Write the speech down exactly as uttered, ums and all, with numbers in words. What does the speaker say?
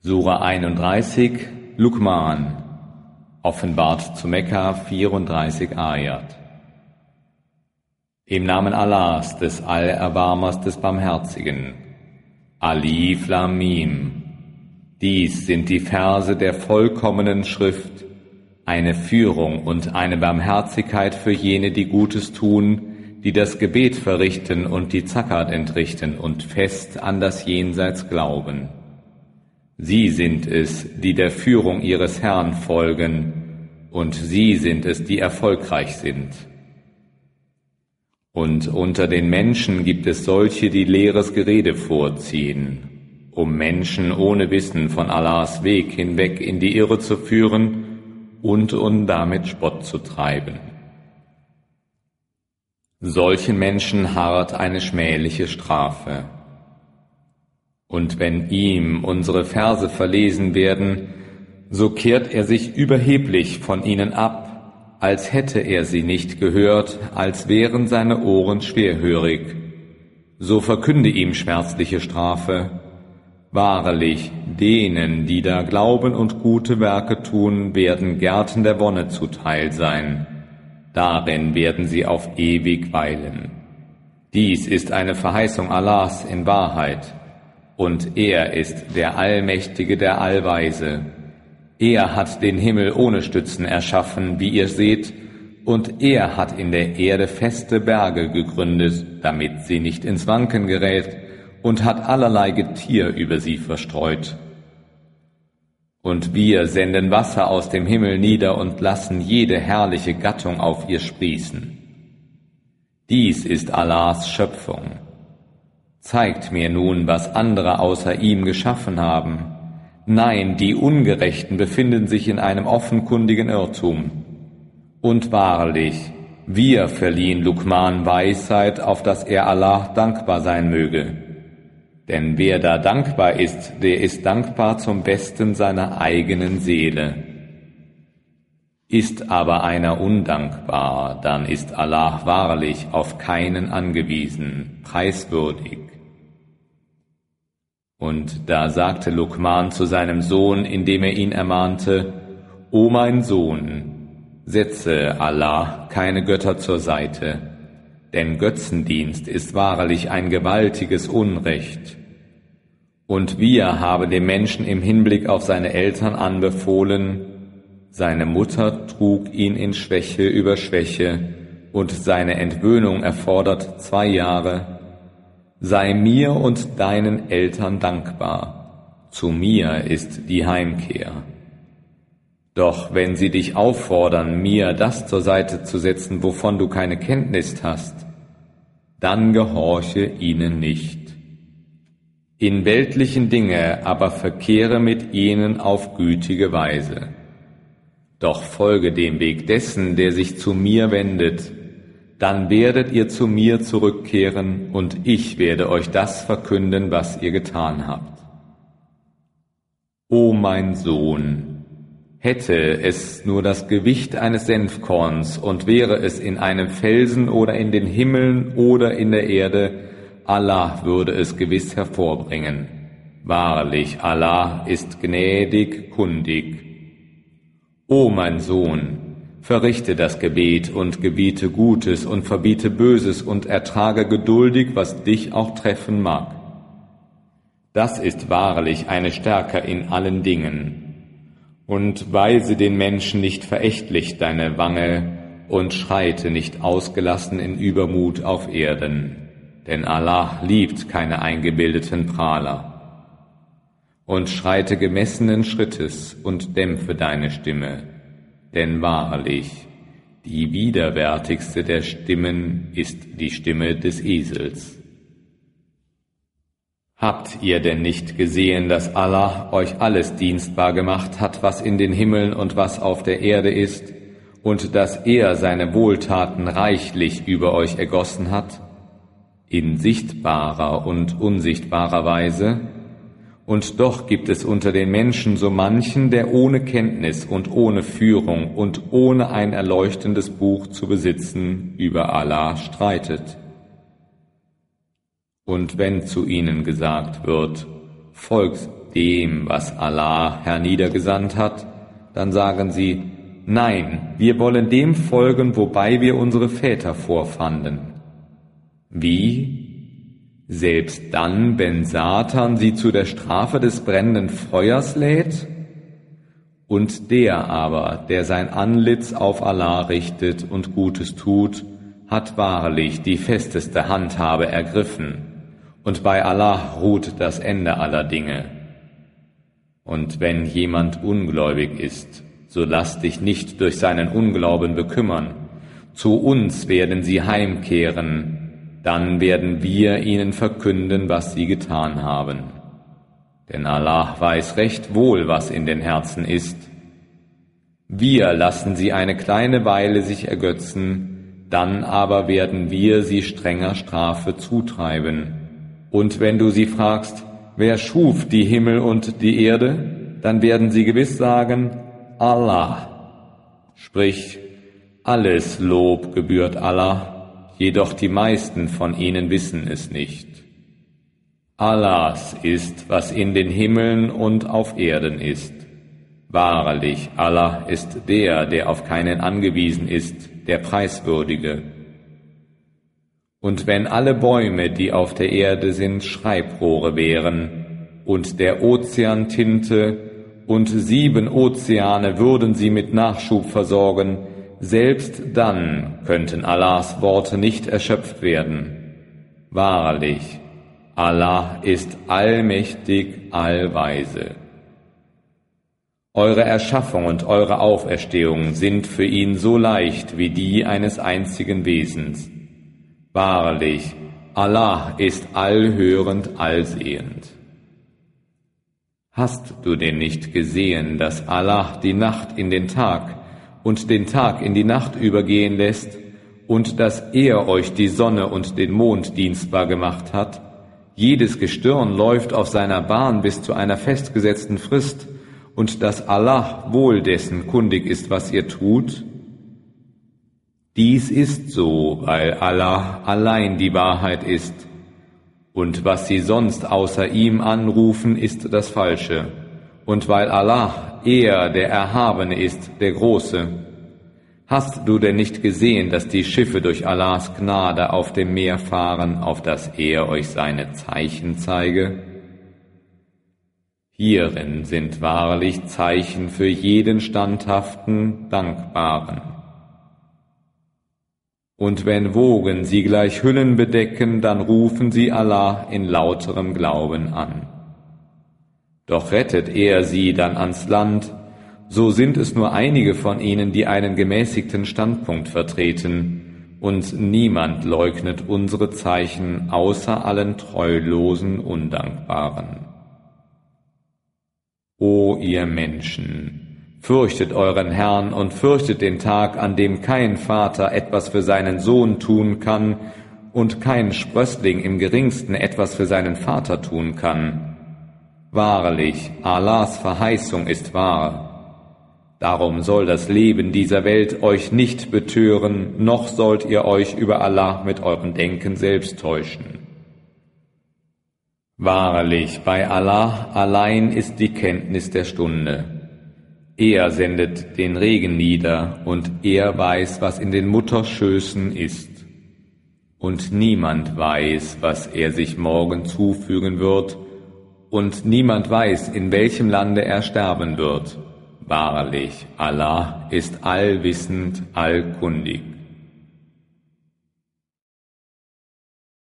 Sura einunddreißig, Luqman, offenbart zu Mekka, vierunddreißig Ayat. Im Namen Allahs, des Allerbarmers, des Barmherzigen. Alif Lam Mim. Dies sind die Verse der vollkommenen Schrift, eine Führung und eine Barmherzigkeit für jene, die Gutes tun, die das Gebet verrichten und die Zakat entrichten und fest an das Jenseits glauben. Sie sind es, die der Führung ihres Herrn folgen, und sie sind es, die erfolgreich sind. Und unter den Menschen gibt es solche, die leeres Gerede vorziehen, um Menschen ohne Wissen von Allahs Weg hinweg in die Irre zu führen und um damit Spott zu treiben. Solchen Menschen harrt eine schmähliche Strafe. Und wenn ihm unsere Verse verlesen werden, so kehrt er sich überheblich von ihnen ab, als hätte er sie nicht gehört, als wären seine Ohren schwerhörig. So verkünde ihm schmerzliche Strafe. Wahrlich, denen, die da glauben und gute Werke tun, werden Gärten der Wonne zuteil sein. Darin werden sie auf ewig weilen. Dies ist eine Verheißung Allahs in Wahrheit. Und er ist der Allmächtige, der Allweise. Er hat den Himmel ohne Stützen erschaffen, wie ihr seht, und er hat in der Erde feste Berge gegründet, damit sie nicht ins Wanken gerät, und hat allerlei Getier über sie verstreut. Und wir senden Wasser aus dem Himmel nieder und lassen jede herrliche Gattung auf ihr sprießen. Dies ist Allahs Schöpfung. Zeigt mir nun, was andere außer ihm geschaffen haben. Nein, die Ungerechten befinden sich in einem offenkundigen Irrtum. Und wahrlich, wir verliehen Luqman Weisheit, auf dass er Allah dankbar sein möge. Denn wer da dankbar ist, der ist dankbar zum Besten seiner eigenen Seele. Ist aber einer undankbar, dann ist Allah wahrlich auf keinen angewiesen, preiswürdig. Und da sagte Luqman zu seinem Sohn, indem er ihn ermahnte: O mein Sohn, setze Allah keine Götter zur Seite, denn Götzendienst ist wahrlich ein gewaltiges Unrecht. Und wir haben dem Menschen im Hinblick auf seine Eltern anbefohlen, seine Mutter trug ihn in Schwäche über Schwäche, und seine Entwöhnung erfordert zwei Jahre. Sei mir und deinen Eltern dankbar, zu mir ist die Heimkehr. Doch wenn sie dich auffordern, mir das zur Seite zu setzen, wovon du keine Kenntnis hast, dann gehorche ihnen nicht. In weltlichen Dinge aber verkehre mit ihnen auf gütige Weise. Doch folge dem Weg dessen, der sich zu mir wendet, dann werdet ihr zu mir zurückkehren, und ich werde euch das verkünden, was ihr getan habt. O mein Sohn, hätte es nur das Gewicht eines Senfkorns und wäre es in einem Felsen oder in den Himmeln oder in der Erde, Allah würde es gewiss hervorbringen. Wahrlich, Allah ist gnädig, kundig. O mein Sohn, verrichte das Gebet und gebiete Gutes und verbiete Böses und ertrage geduldig, was dich auch treffen mag. Das ist wahrlich eine Stärke in allen Dingen. Und weise den Menschen nicht verächtlich deine Wange und schreite nicht ausgelassen in Übermut auf Erden, denn Allah liebt keine eingebildeten Prahler. Und schreite gemessenen Schrittes und dämpfe deine Stimme. Denn wahrlich, die widerwärtigste der Stimmen ist die Stimme des Esels. Habt ihr denn nicht gesehen, dass Allah euch alles dienstbar gemacht hat, was in den Himmeln und was auf der Erde ist, und dass er seine Wohltaten reichlich über euch ergossen hat, in sichtbarer und unsichtbarer Weise? Und doch gibt es unter den Menschen so manchen, der ohne Kenntnis und ohne Führung und ohne ein erleuchtendes Buch zu besitzen über Allah streitet. Und wenn zu ihnen gesagt wird, folgt dem, was Allah herniedergesandt hat, dann sagen sie, nein, wir wollen dem folgen, wobei wir unsere Väter vorfanden. Wie? Selbst dann, wenn Satan sie zu der Strafe des brennenden Feuers lädt? Und der aber, der sein Antlitz auf Allah richtet und Gutes tut, hat wahrlich die festeste Handhabe ergriffen, und bei Allah ruht das Ende aller Dinge. Und wenn jemand ungläubig ist, so lass dich nicht durch seinen Unglauben bekümmern. Zu uns werden sie heimkehren, dann werden wir ihnen verkünden, was sie getan haben. Denn Allah weiß recht wohl, was in den Herzen ist. Wir lassen sie eine kleine Weile sich ergötzen, dann aber werden wir sie strenger Strafe zutreiben. Und wenn du sie fragst, wer schuf die Himmel und die Erde, dann werden sie gewiss sagen, Allah. Sprich, alles Lob gebührt Allah, jedoch die meisten von ihnen wissen es nicht. Allahs ist, was in den Himmeln und auf Erden ist. Wahrlich, Allah ist der, der auf keinen angewiesen ist, der Preiswürdige. Und wenn alle Bäume, die auf der Erde sind, Schreibrohre wären, und der Ozean Tinte, und sieben Ozeane würden sie mit Nachschub versorgen, selbst dann könnten Allahs Worte nicht erschöpft werden. Wahrlich, Allah ist allmächtig, allweise. Eure Erschaffung und eure Auferstehung sind für ihn so leicht wie die eines einzigen Wesens. Wahrlich, Allah ist allhörend, allsehend. Hast du denn nicht gesehen, dass Allah die Nacht in den Tag und den Tag in die Nacht übergehen lässt und dass er euch die Sonne und den Mond dienstbar gemacht hat? Jedes Gestirn läuft auf seiner Bahn bis zu einer festgesetzten Frist und dass Allah wohl dessen kundig ist, was ihr tut? Dies ist so, weil Allah allein die Wahrheit ist. Und was sie sonst außer ihm anrufen, ist das Falsche. Und weil Allah, er, der Erhabene ist, der Große. Hast du denn nicht gesehen, dass die Schiffe durch Allahs Gnade auf dem Meer fahren, auf das er euch seine Zeichen zeige? Hierin sind wahrlich Zeichen für jeden Standhaften, Dankbaren. Und wenn Wogen sie gleich Hüllen bedecken, dann rufen sie Allah in lauterem Glauben an. Doch rettet er sie dann ans Land, so sind es nur einige von ihnen, die einen gemäßigten Standpunkt vertreten, und niemand leugnet unsere Zeichen außer allen treulosen Undankbaren. O ihr Menschen! Fürchtet euren Herrn und fürchtet den Tag, an dem kein Vater etwas für seinen Sohn tun kann und kein Sprössling im geringsten etwas für seinen Vater tun kann. Wahrlich, Allahs Verheißung ist wahr. Darum soll das Leben dieser Welt euch nicht betören, noch sollt ihr euch über Allah mit eurem Denken selbst täuschen. Wahrlich, bei Allah allein ist die Kenntnis der Stunde. Er sendet den Regen nieder, und er weiß, was in den Mutterschößen ist. Und niemand weiß, was er sich morgen zufügen wird, und niemand weiß, in welchem Lande er sterben wird. Wahrlich, Allah ist allwissend, allkundig.